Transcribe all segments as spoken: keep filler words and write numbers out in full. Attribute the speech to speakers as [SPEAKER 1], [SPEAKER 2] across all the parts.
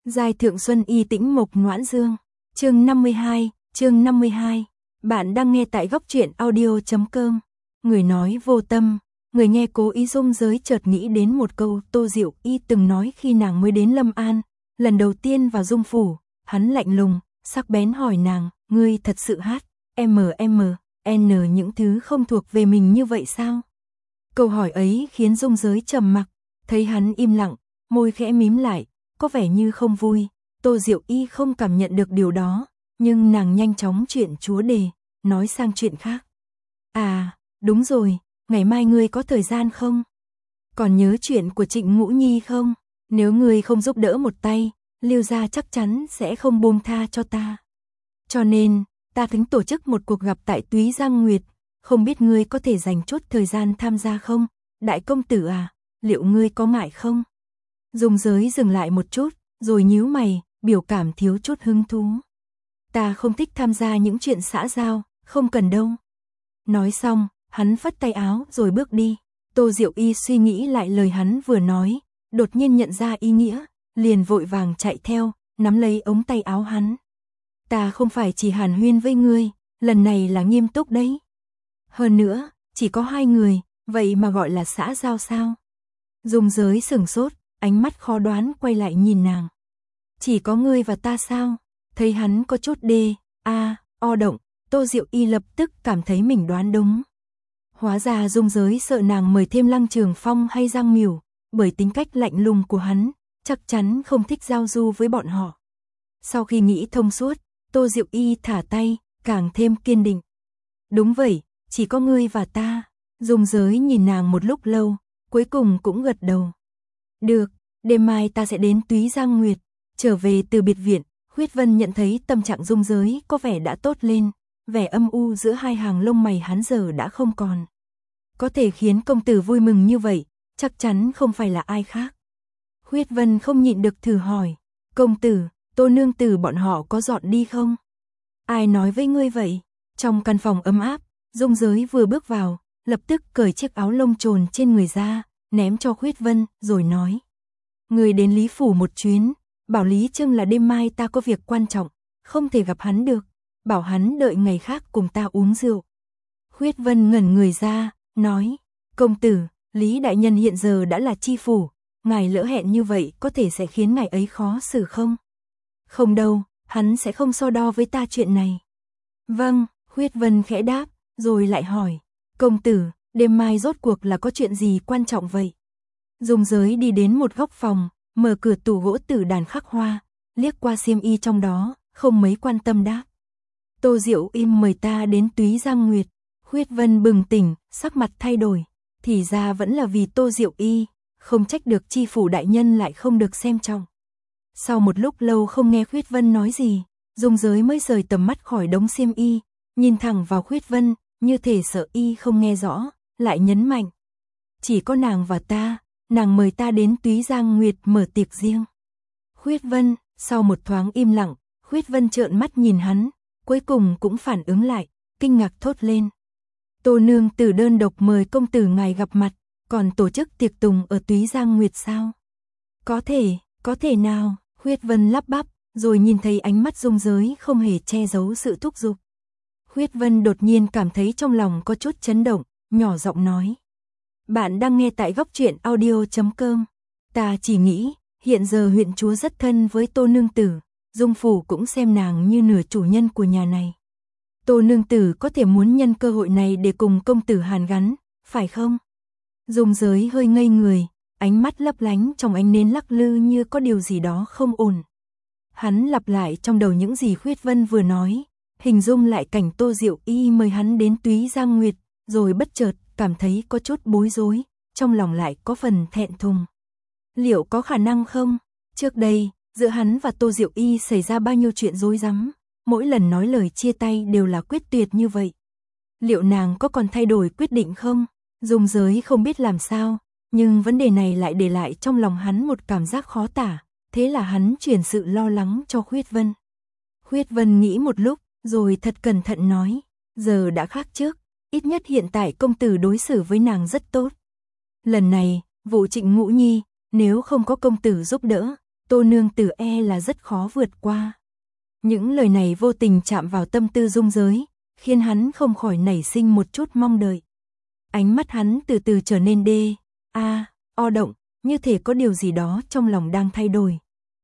[SPEAKER 1] Giai thượng xuân y tĩnh mộc noãn dương. Chương năm mươi hai, chương năm mươi hai. Bạn đang nghe tại góc truyện audio chấm com. Người nói vô tâm, người nghe cố ý. Dung Giới chợt nghĩ đến một câu Tô Diệu Y từng nói khi nàng mới đến Lâm An, lần đầu tiên vào Dung phủ, hắn lạnh lùng, sắc bén hỏi nàng, ngươi thật sự hát M M N những thứ không thuộc về mình như vậy sao? Câu hỏi ấy khiến Dung Giới trầm mặc, thấy hắn im lặng, môi khẽ mím lại, có vẻ như không vui. Tô Diệu Y không cảm nhận được điều đó, nhưng nàng nhanh chóng chuyển chúa đề, nói sang chuyện khác. À, đúng rồi, ngày mai ngươi có thời gian không? Còn nhớ chuyện của Trịnh Ngũ Nhi không? Nếu ngươi không giúp đỡ một tay, Lưu gia chắc chắn sẽ không buông tha cho ta. Cho nên, ta tính tổ chức một cuộc gặp tại Túy Giang Nguyệt, không biết ngươi có thể dành chút thời gian tham gia không? Đại công tử à, liệu ngươi có ngại không? Dung Giới dừng lại một chút, rồi nhíu mày, biểu cảm thiếu chút hứng thú. Ta không thích tham gia những chuyện xã giao, không cần đâu. Nói xong, hắn phất tay áo rồi bước đi. Tô Diệu Y suy nghĩ lại lời hắn vừa nói, đột nhiên nhận ra ý nghĩa, liền vội vàng chạy theo, nắm lấy ống tay áo hắn. Ta không phải chỉ hàn huyên với ngươi, lần này là nghiêm túc đấy. Hơn nữa, chỉ có hai người, vậy mà gọi là xã giao sao? Dung Giới sửng sốt, ánh mắt khó đoán quay lại nhìn nàng. Chỉ có ngươi và ta sao? Thấy hắn có chút đê, a, o động, Tô Diệu Y lập tức cảm thấy mình đoán đúng. Hóa ra Dung Giới sợ nàng mời thêm Lăng Trường Phong hay Giang Miểu, bởi tính cách lạnh lùng của hắn, chắc chắn không thích giao du với bọn họ. Sau khi nghĩ thông suốt, Tô Diệu Y thả tay, càng thêm kiên định. Đúng vậy, chỉ có ngươi và ta. Dung Giới nhìn nàng một lúc lâu, cuối cùng cũng gật đầu. Được, đêm mai ta sẽ đến Túy Giang Nguyệt. Trở về từ biệt viện, Khuyết Vân nhận thấy tâm trạng Dung Giới có vẻ đã tốt lên, vẻ âm u giữa hai hàng lông mày hắn giờ đã không còn. Có thể khiến công tử vui mừng như vậy, chắc chắn không phải là ai khác. Khuyết Vân không nhịn được thử hỏi, công tử, Tô nương tử bọn họ có dọn đi không? Ai nói với ngươi vậy? Trong căn phòng ấm áp, Dung Giới vừa bước vào, lập tức cởi chiếc áo lông trồn trên người ra, ném cho Khuyết Vân, rồi nói. Ngươi đến Lý Phủ một chuyến, bảo Lý Trưng là đêm mai ta có việc quan trọng, không thể gặp hắn được, bảo hắn đợi ngày khác cùng ta uống rượu. Khuyết Vân ngẩn người ra, nói, công tử, Lý đại nhân hiện giờ đã là chi phủ, ngài lỡ hẹn như vậy có thể sẽ khiến ngài ấy khó xử không? Không đâu, hắn sẽ không so đo với ta chuyện này. Vâng, Khuyết Vân khẽ đáp, rồi lại hỏi, công tử, đêm mai rốt cuộc là có chuyện gì quan trọng vậy? Dung Giới đi đến một góc phòng, mở cửa tủ gỗ tử đàn khắc hoa, liếc qua xiêm y trong đó, không mấy quan tâm đáp. Tô Diệu im mời ta đến Túy Giang Nguyệt. Khuyết Vân bừng tỉnh, sắc mặt thay đổi, thì ra vẫn là vì Tô Diệu Y, không trách được chi phủ đại nhân lại không được xem trọng. Sau một lúc lâu không nghe Khuyết Vân nói gì, Dung Giới mới rời tầm mắt khỏi đống xiêm y, nhìn thẳng vào Khuyết Vân, như thể sợ y không nghe rõ, lại nhấn mạnh. Chỉ có nàng và ta, nàng mời ta đến Túy Giang Nguyệt mở tiệc riêng. Khuyết Vân, sau một thoáng im lặng, Khuyết Vân trợn mắt nhìn hắn, cuối cùng cũng phản ứng lại, kinh ngạc thốt lên. Tô nương tử đơn độc mời công tử ngài gặp mặt, còn tổ chức tiệc tùng ở Túy Giang Nguyệt sao? Có thể, có thể nào? Khuyết Vân lắp bắp, rồi nhìn thấy ánh mắt Dung Giới không hề che giấu sự thúc giục. Khuyết Vân đột nhiên cảm thấy trong lòng có chút chấn động, nhỏ giọng nói. Bạn đang nghe tại góc truyện audio chấm com. Ta chỉ nghĩ, hiện giờ huyện chúa rất thân với Tô nương tử, Dung phủ cũng xem nàng như nửa chủ nhân của nhà này. Tô nương tử có thể muốn nhân cơ hội này để cùng công tử hàn gắn, phải không? Dung Giới hơi ngây người, ánh mắt lấp lánh trong ánh nến lắc lư như có điều gì đó không ổn. Hắn lặp lại trong đầu những gì Khuyết Vân vừa nói, hình dung lại cảnh Tô Diệu Y mời hắn đến Túy Giang Nguyệt, rồi bất chợt cảm thấy có chút bối rối, trong lòng lại có phần thẹn thùng. Liệu có khả năng không? Trước đây, giữa hắn và Tô Diệu Y xảy ra bao nhiêu chuyện rối rắm, mỗi lần nói lời chia tay đều là quyết tuyệt như vậy. Liệu nàng có còn thay đổi quyết định không? Dung Giới không biết làm sao, nhưng vấn đề này lại để lại trong lòng hắn một cảm giác khó tả, thế là hắn chuyển sự lo lắng cho Khuyết Vân. Khuyết Vân nghĩ một lúc, rồi thật cẩn thận nói, giờ đã khác trước, ít nhất hiện tại công tử đối xử với nàng rất tốt. Lần này, vụ Trịnh Ngũ Nhi, nếu không có công tử giúp đỡ, Tô nương tử e là rất khó vượt qua. Những lời này vô tình chạm vào tâm tư Dung Giới, khiến hắn không khỏi nảy sinh một chút mong đợi. Ánh mắt hắn từ từ trở nên đê, a, o động, như thể có điều gì đó trong lòng đang thay đổi.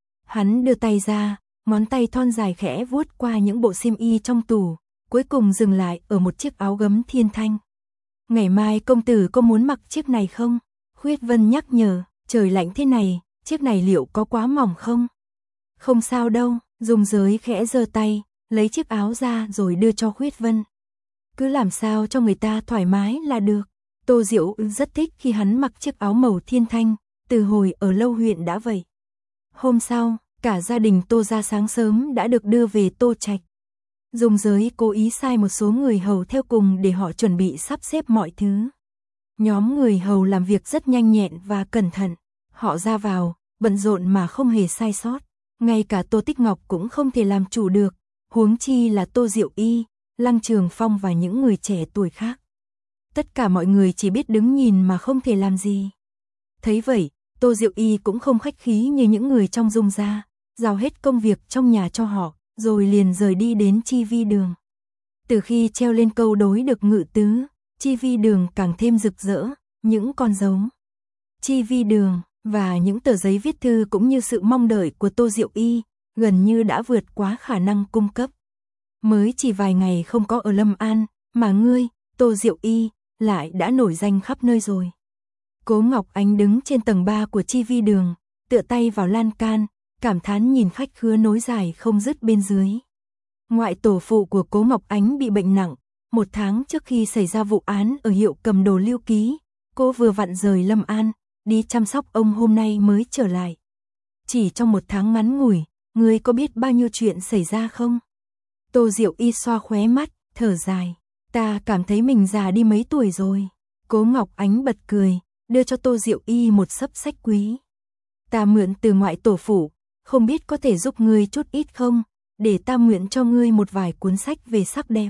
[SPEAKER 1] Hắn đưa tay ra, ngón tay thon dài khẽ vuốt qua những bộ xiêm y trong tủ, cuối cùng dừng lại ở một chiếc áo gấm thiên thanh. Ngày mai công tử có muốn mặc chiếc này không? Khuyết Vân nhắc nhở, trời lạnh thế này, chiếc này liệu có quá mỏng không? Không sao đâu, Dung Giới khẽ giơ tay, lấy chiếc áo ra rồi đưa cho Khuyết Vân. Cứ làm sao cho người ta thoải mái là được. Tô Diệu rất thích khi hắn mặc chiếc áo màu thiên thanh, từ hồi ở Lâu huyện đã vậy. Hôm sau, cả gia đình Tô gia sáng sớm đã được đưa về Tô Trạch. Dung Giới cố ý sai một số người hầu theo cùng để họ chuẩn bị sắp xếp mọi thứ. Nhóm người hầu làm việc rất nhanh nhẹn và cẩn thận. Họ ra vào, bận rộn mà không hề sai sót. Ngay cả Tô Tích Ngọc cũng không thể làm chủ được, huống chi là Tô Diệu Y, Lăng Trường Phong và những người trẻ tuổi khác. Tất cả mọi người chỉ biết đứng nhìn mà không thể làm gì. Thấy vậy, Tô Diệu Y cũng không khách khí như những người trong Dung gia, giao hết công việc trong nhà cho họ, rồi liền rời đi đến Chi Vi Đường. Từ khi treo lên câu đối được ngự tứ, Chi Vi Đường càng thêm rực rỡ, những con dấu Chi Vi Đường và những tờ giấy viết thư cũng như sự mong đợi của Tô Diệu Y, gần như đã vượt quá khả năng cung cấp. Mới chỉ vài ngày không có ở Lâm An, mà ngươi, Tô Diệu Y, lại đã nổi danh khắp nơi rồi. Cố Ngọc Ánh đứng trên tầng ba của Chi Vi Đường, tựa tay vào lan can, cảm thán nhìn khách khứa nối dài không dứt bên dưới. Ngoại tổ phụ của Cố Ngọc Ánh bị bệnh nặng, một tháng trước khi xảy ra vụ án ở hiệu cầm đồ Lưu Ký, cô vừa vặn rời Lâm An, đi chăm sóc ông hôm nay mới trở lại. Chỉ trong một tháng ngắn ngủi, ngươi có biết bao nhiêu chuyện xảy ra không? Tô Diệu Y xoa khóe mắt, thở dài. Ta cảm thấy mình già đi mấy tuổi rồi. Cố Ngọc Ánh bật cười, đưa cho Tô Diệu Y một xấp sách quý. Ta mượn từ ngoại tổ phụ, không biết có thể giúp ngươi chút ít không, để ta mượn cho ngươi một vài cuốn sách về sắc đẹp.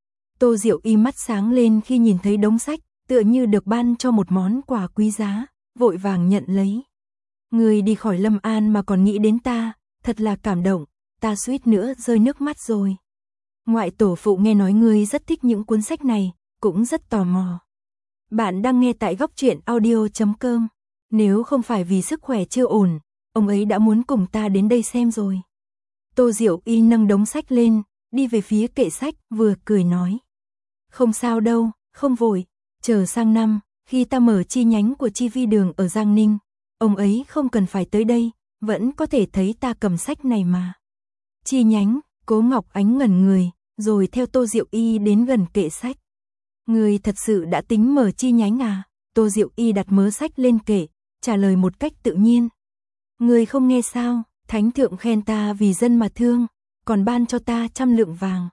[SPEAKER 1] Tô Diệu Y mắt sáng lên khi nhìn thấy đống sách, tựa như được ban cho một món quà quý giá, vội vàng nhận lấy. Ngươi đi khỏi Lâm An mà còn nghĩ đến ta, thật là cảm động, ta suýt nữa rơi nước mắt rồi. Ngoại tổ phụ nghe nói ngươi rất thích những cuốn sách này, cũng rất tò mò. Bạn đang nghe tại góc truyện audio chấm com. Nếu không phải vì sức khỏe chưa ổn, ông ấy đã muốn cùng ta đến đây xem rồi. Tô Diệu Y nâng đống sách lên, đi về phía kệ sách, vừa cười nói. Không sao đâu, không vội, chờ sang năm, khi ta mở chi nhánh của Chi Vi Đường ở Giang Ninh, ông ấy không cần phải tới đây, vẫn có thể thấy ta cầm sách này mà. Chi nhánh, Cố Ngọc Ánh ngẩn người, rồi theo Tô Diệu Y đến gần kệ sách. Người thật sự đã tính mở chi nhánh à? Tô Diệu Y đặt mớ sách lên kệ, trả lời một cách tự nhiên. Người không nghe sao, Thánh Thượng khen ta vì dân mà thương, còn ban cho ta trăm lượng vàng.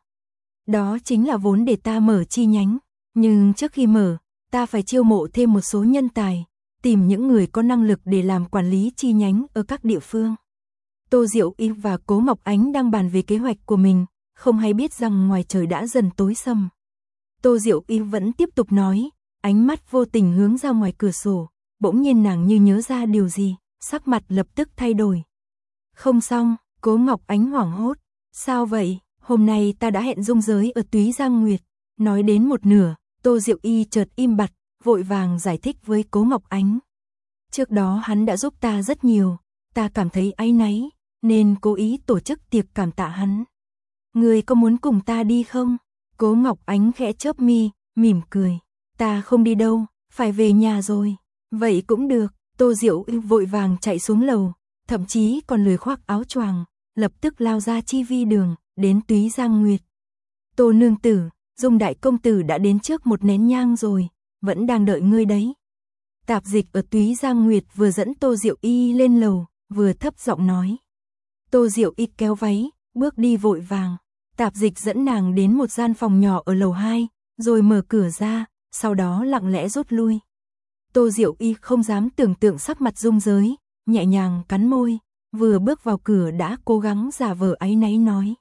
[SPEAKER 1] Đó chính là vốn để ta mở chi nhánh, nhưng trước khi mở, ta phải chiêu mộ thêm một số nhân tài, tìm những người có năng lực để làm quản lý chi nhánh ở các địa phương. Tô Diệu Y và Cố Ngọc Ánh đang bàn về kế hoạch của mình, không hay biết rằng ngoài trời đã dần tối sầm. Tô Diệu Y vẫn tiếp tục nói, ánh mắt vô tình hướng ra ngoài cửa sổ, bỗng nhiên nàng như nhớ ra điều gì, sắc mặt lập tức thay đổi. Không xong, Cố Ngọc Ánh hoảng hốt, sao vậy, hôm nay ta đã hẹn Dung Giới ở Túy Giang Nguyệt. Nói đến một nửa, Tô Diệu Y chợt im bặt, vội vàng giải thích với Cố Ngọc Ánh. Trước đó hắn đã giúp ta rất nhiều, ta cảm thấy áy náy, nên cố ý tổ chức tiệc cảm tạ hắn. Người có muốn cùng ta đi không? Cố Ngọc Ánh khẽ chớp mi, mỉm cười. Ta không đi đâu, phải về nhà rồi. Vậy cũng được, Tô Diệu Y vội vàng chạy xuống lầu, thậm chí còn lười khoác áo choàng, lập tức lao ra Chi Vi Đường, đến Túy Giang Nguyệt. Tô nương tử, Dung đại công tử đã đến trước một nén nhang rồi, vẫn đang đợi ngươi đấy. Tạp Dịch ở Túy Giang Nguyệt vừa dẫn Tô Diệu Y lên lầu, vừa thấp giọng nói. Tô Diệu Y kéo váy, bước đi vội vàng. Tạp Dịch dẫn nàng đến một gian phòng nhỏ ở lầu hai, rồi mở cửa ra, sau đó lặng lẽ rút lui. Tô Diệu Y không dám tưởng tượng sắc mặt Dung Giới, nhẹ nhàng cắn môi, vừa bước vào cửa đã cố gắng giả vờ áy náy nói.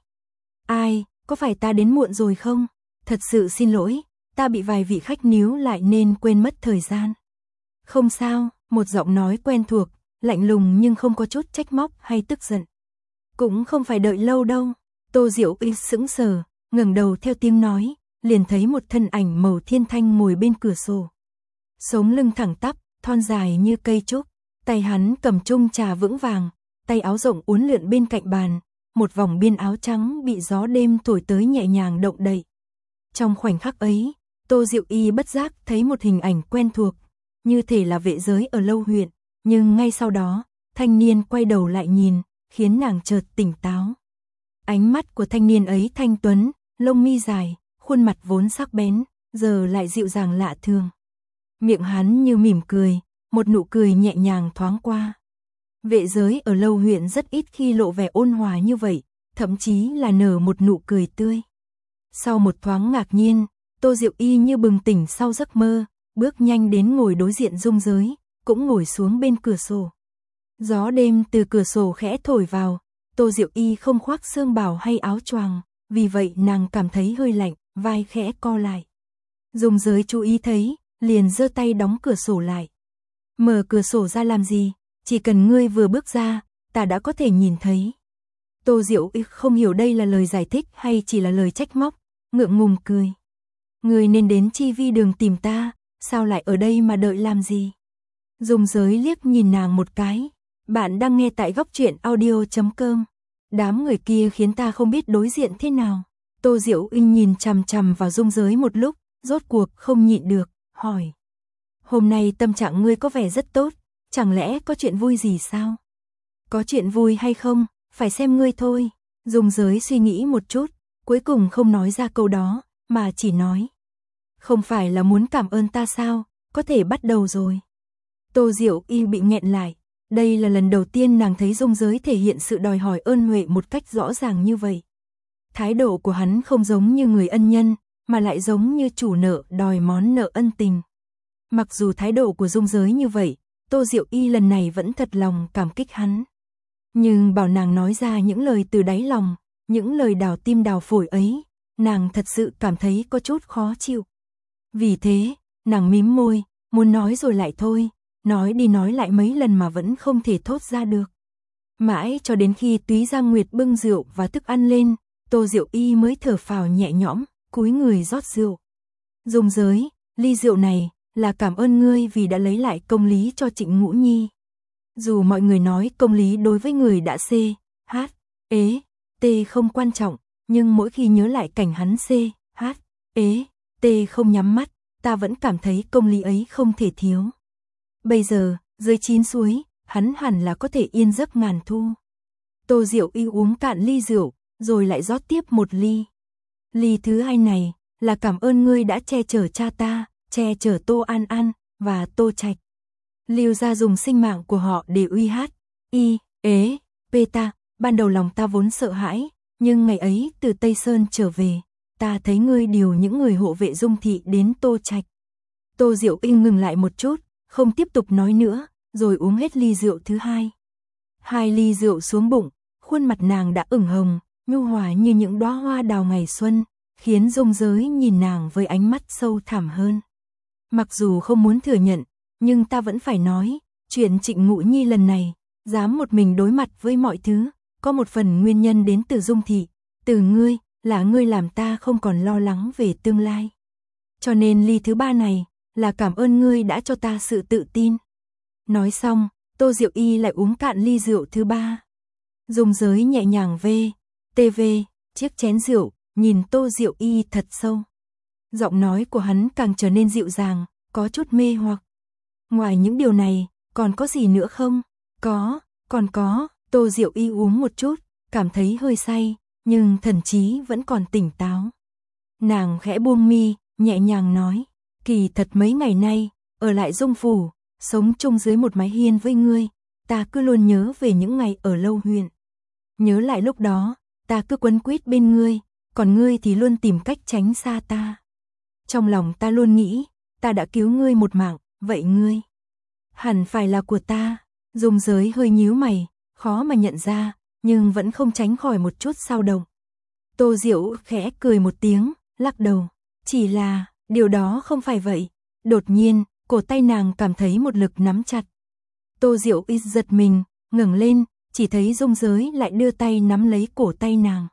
[SPEAKER 1] Ai, có phải ta đến muộn rồi không? Thật sự xin lỗi, ta bị vài vị khách níu lại nên quên mất thời gian. Không sao, một giọng nói quen thuộc, lạnh lùng nhưng không có chút trách móc hay tức giận. Cũng không phải đợi lâu đâu. Tô Diệu Y sững sờ, ngẩng đầu theo tiếng nói, liền thấy một thân ảnh màu thiên thanh ngồi bên cửa sổ. Sống lưng thẳng tắp, thon dài như cây trúc, tay hắn cầm chung trà vững vàng, tay áo rộng uốn lượn bên cạnh bàn, một vòng biên áo trắng bị gió đêm thổi tới nhẹ nhàng động đậy. Trong khoảnh khắc ấy, Tô Diệu Y bất giác thấy một hình ảnh quen thuộc, như thể là vệ giới ở Lâu huyện, nhưng ngay sau đó, thanh niên quay đầu lại nhìn, khiến nàng chợt tỉnh táo. Ánh mắt của thanh niên ấy thanh tuấn, lông mi dài, khuôn mặt vốn sắc bén, giờ lại dịu dàng lạ thường. Miệng hắn như mỉm cười, một nụ cười nhẹ nhàng thoáng qua. Vệ giới ở Lâu huyện rất ít khi lộ vẻ ôn hòa như vậy, thậm chí là nở một nụ cười tươi. Sau một thoáng ngạc nhiên, Tô Diệu Y như bừng tỉnh sau giấc mơ, bước nhanh đến ngồi đối diện Dung Giới, cũng ngồi xuống bên cửa sổ. Gió đêm từ cửa sổ khẽ thổi vào, Tô Diệu Y không khoác sương bào hay áo choàng, vì vậy nàng cảm thấy hơi lạnh, vai khẽ co lại. Dung Giới chú ý thấy, liền giơ tay đóng cửa sổ lại. Mở cửa sổ ra làm gì, chỉ cần ngươi vừa bước ra, ta đã có thể nhìn thấy. Tô Diệu Y không hiểu đây là lời giải thích hay chỉ là lời trách móc, ngượng ngùng cười. Ngươi nên đến Chi Vi đường tìm ta, sao lại ở đây mà đợi làm gì? Dung Giới liếc nhìn nàng một cái. Bạn đang nghe tại góc truyện audio chấm com. Đám người kia khiến ta không biết đối diện thế nào. Tô Diệu Y nhìn chằm chằm vào Dung Giới một lúc, rốt cuộc không nhịn được, hỏi. Hôm nay tâm trạng ngươi có vẻ rất tốt, chẳng lẽ có chuyện vui gì sao? Có chuyện vui hay không, phải xem ngươi thôi. Dung Giới suy nghĩ một chút, cuối cùng không nói ra câu đó, mà chỉ nói. Không phải là muốn cảm ơn ta sao, có thể bắt đầu rồi. Tô Diệu Y bị nghẹn lại. Đây là lần đầu tiên nàng thấy Dung Giới thể hiện sự đòi hỏi ơn huệ một cách rõ ràng như vậy. Thái độ của hắn không giống như người ân nhân, mà lại giống như chủ nợ đòi món nợ ân tình. Mặc dù thái độ của Dung Giới như vậy, Tô Diệu Y lần này vẫn thật lòng cảm kích hắn. Nhưng bảo nàng nói ra những lời từ đáy lòng, những lời đào tim đào phổi ấy, nàng thật sự cảm thấy có chút khó chịu. Vì thế, nàng mím môi, muốn nói rồi lại thôi. Nói đi nói lại mấy lần mà vẫn không thể thốt ra được. Mãi cho đến khi Túy Giang Nguyệt bưng rượu và thức ăn lên, Tô Diệu Y mới thở phào nhẹ nhõm, cúi người rót rượu. Dung Giới, ly rượu này là cảm ơn ngươi vì đã lấy lại công lý cho Trịnh Ngũ Nhi. Dù mọi người nói công lý đối với người đã C, H, ế, T không quan trọng, nhưng mỗi khi nhớ lại cảnh hắn C, H, ế, T không nhắm mắt, ta vẫn cảm thấy công lý ấy không thể thiếu. Bây giờ, dưới chín suối, hắn hẳn là có thể yên giấc ngàn thu. Tô Diệu Y uống cạn ly rượu, rồi lại rót tiếp một ly. Ly thứ hai này, là cảm ơn ngươi đã che chở cha ta, che chở Tô An An, và Tô Trạch. Lưu gia dùng sinh mạng của họ để uy hát, y, ế, pê ta, ban đầu lòng ta vốn sợ hãi, nhưng ngày ấy từ Tây Sơn trở về, ta thấy ngươi điều những người hộ vệ Dung thị đến Tô Trạch. Tô Diệu Y ngừng lại một chút, không tiếp tục nói nữa, rồi uống hết ly rượu thứ hai. Hai ly rượu xuống bụng, khuôn mặt nàng đã ửng hồng, nhu hòa như những đóa hoa đào ngày xuân, khiến Dung Giới nhìn nàng với ánh mắt sâu thẳm hơn. Mặc dù không muốn thừa nhận, nhưng ta vẫn phải nói, chuyện Trịnh Ngũ Nhi lần này, dám một mình đối mặt với mọi thứ, có một phần nguyên nhân đến từ Dung thị, từ ngươi, là ngươi làm ta không còn lo lắng về tương lai. Cho nên ly thứ ba này, là cảm ơn ngươi đã cho ta sự tự tin. Nói xong, Tô Diệu Y lại uống cạn ly rượu thứ ba. Dung Giới nhẹ nhàng vê, tê vê, chiếc chén rượu, nhìn Tô Diệu Y thật sâu. Giọng nói của hắn càng trở nên dịu dàng, có chút mê hoặc. Ngoài những điều này, còn có gì nữa không? Có, còn có. Tô Diệu Y uống một chút, cảm thấy hơi say, nhưng thần trí vẫn còn tỉnh táo. Nàng khẽ buông mi, nhẹ nhàng nói. Kỳ thật mấy ngày nay, ở lại Dung phủ, sống chung dưới một mái hiên với ngươi, ta cứ luôn nhớ về những ngày ở Lâu huyện. Nhớ lại lúc đó, ta cứ quấn quýt bên ngươi, còn ngươi thì luôn tìm cách tránh xa ta. Trong lòng ta luôn nghĩ, ta đã cứu ngươi một mạng, vậy ngươi hẳn phải là của ta. Dung Giới hơi nhíu mày, khó mà nhận ra, nhưng vẫn không tránh khỏi một chút dao động. Tô Diệu khẽ cười một tiếng, lắc đầu, chỉ là điều đó không phải vậy. Đột nhiên, cổ tay nàng cảm thấy một lực nắm chặt. Tô Diệu Y giật mình, ngẩng lên, chỉ thấy Dung Giới lại đưa tay nắm lấy cổ tay nàng.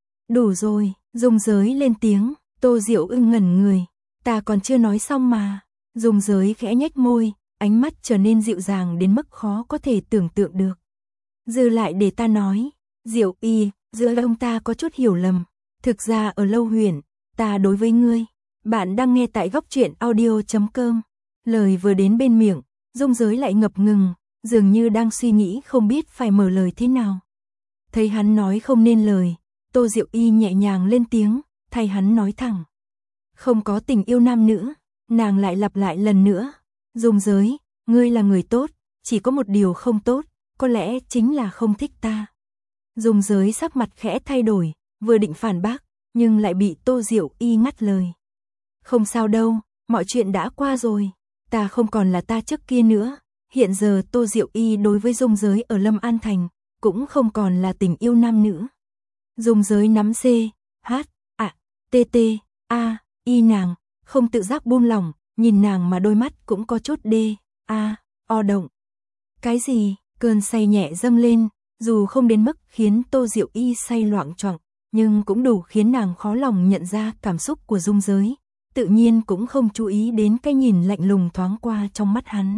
[SPEAKER 1] Đủ rồi, Dung Giới lên tiếng, Tô Diệu Y ngẩn người, ta còn chưa nói xong mà. Dung Giới khẽ nhếch môi, ánh mắt trở nên dịu dàng đến mức khó có thể tưởng tượng được. Dư lại để ta nói, Diệu Y, giữa ông ta có chút hiểu lầm. Thực ra ở Lâu Huyền, ta đối với ngươi. Bạn đang nghe tại góc truyện audio chấm com. Lời vừa đến bên miệng, Dung Giới lại ngập ngừng, dường như đang suy nghĩ không biết phải mở lời thế nào. Thấy hắn nói không nên lời, Tô Diệu Y nhẹ nhàng lên tiếng, thay hắn nói thẳng. Không có tình yêu nam nữ, nàng lại lặp lại lần nữa. Dung Giới, ngươi là người tốt, chỉ có một điều không tốt, có lẽ chính là không thích ta. Dung Giới sắc mặt khẽ thay đổi, vừa định phản bác, nhưng lại bị Tô Diệu Y ngắt lời. Không sao đâu, mọi chuyện đã qua rồi, ta không còn là ta trước kia nữa. Hiện giờ Tô Diệu Y đối với Dung Giới ở Lâm An Thành, cũng không còn là tình yêu nam nữ. Dung Giới nắm C, H, A, T T, A, Y nàng, không tự giác buông lỏng, nhìn nàng mà đôi mắt cũng có chút D, A, O động. Cái gì? Cơn say nhẹ dâng lên, dù không đến mức khiến Tô Diệu Y say loạng choạng, nhưng cũng đủ khiến nàng khó lòng nhận ra cảm xúc của Dung Giới, tự nhiên cũng không chú ý đến cái nhìn lạnh lùng thoáng qua trong mắt hắn.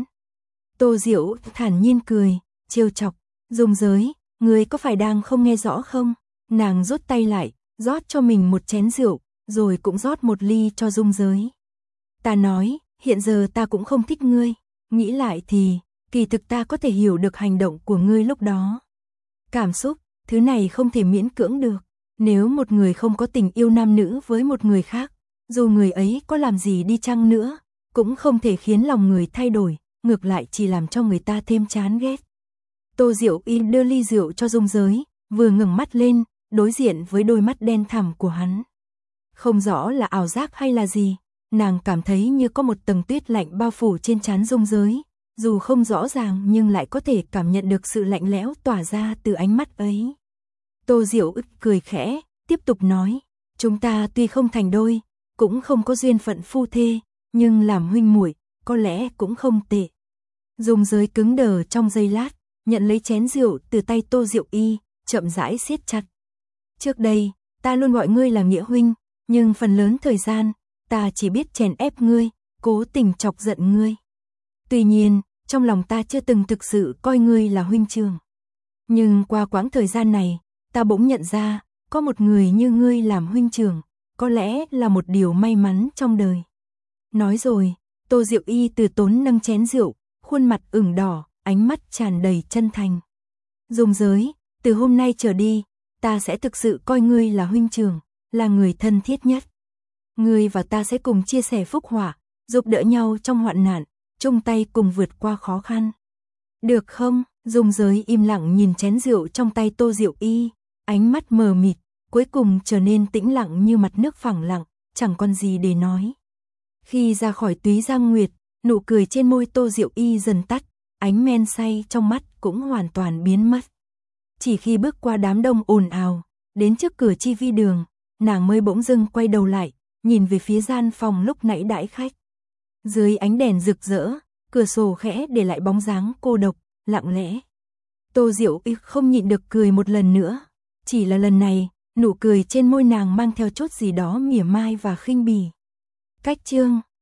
[SPEAKER 1] Tô Diệu thản nhiên cười, trêu chọc, Dung Giới, ngươi có phải đang không nghe rõ không? Nàng rút tay lại, rót cho mình một chén rượu, rồi cũng rót một ly cho Dung Giới. Ta nói, hiện giờ ta cũng không thích ngươi, nghĩ lại thì, kỳ thực ta có thể hiểu được hành động của ngươi lúc đó. Cảm xúc, thứ này không thể miễn cưỡng được, nếu một người không có tình yêu nam nữ với một người khác, dù người ấy có làm gì đi chăng nữa, cũng không thể khiến lòng người thay đổi, ngược lại chỉ làm cho người ta thêm chán ghét. Tô Diệu Y đưa ly rượu cho Dung Giới, vừa ngẩng mắt lên, đối diện với đôi mắt đen thẳm của hắn. Không rõ là ảo giác hay là gì, nàng cảm thấy như có một tầng tuyết lạnh bao phủ trên trán Dung Giới, dù không rõ ràng nhưng lại có thể cảm nhận được sự lạnh lẽo tỏa ra từ ánh mắt ấy. Tô Diệu ức cười khẽ, tiếp tục nói, chúng ta tuy không thành đôi, cũng không có duyên phận phu thê, nhưng làm huynh muội có lẽ cũng không tệ. Dung Giới cứng đờ trong giây lát, nhận lấy chén rượu từ tay Tô Diệu Y, chậm rãi siết chặt. Trước đây, ta luôn gọi ngươi là nghĩa huynh, nhưng phần lớn thời gian, ta chỉ biết chèn ép ngươi, cố tình chọc giận ngươi. Tuy nhiên, trong lòng ta chưa từng thực sự coi ngươi là huynh trưởng. Nhưng qua quãng thời gian này, ta bỗng nhận ra, có một người như ngươi làm huynh trưởng, có lẽ là một điều may mắn trong đời. Nói rồi, Tô Diệu Y từ tốn nâng chén rượu, khuôn mặt ửng đỏ, ánh mắt tràn đầy chân thành. Dung Giới, từ hôm nay trở đi, ta sẽ thực sự coi ngươi là huynh trưởng, là người thân thiết nhất. Ngươi và ta sẽ cùng chia sẻ phúc họa, giúp đỡ nhau trong hoạn nạn, chung tay cùng vượt qua khó khăn. Được không? Dung Giới im lặng nhìn chén rượu trong tay Tô Diệu Y, ánh mắt mờ mịt, cuối cùng trở nên tĩnh lặng như mặt nước phẳng lặng, chẳng còn gì để nói. Khi ra khỏi Túy Giang Nguyệt, nụ cười trên môi Tô Diệu Y dần tắt, ánh men say trong mắt cũng hoàn toàn biến mất. Chỉ khi bước qua đám đông ồn ào, đến trước cửa chi vi đường, nàng mới bỗng dưng quay đầu lại, nhìn về phía gian phòng lúc nãy đãi khách. Dưới ánh đèn rực rỡ, cửa sổ khẽ để lại bóng dáng cô độc, lặng lẽ. Tô Diệu Y không nhịn được cười một lần nữa, chỉ là lần này, nụ cười trên môi nàng mang theo chút gì đó mỉa mai và khinh bỉ. Cách chương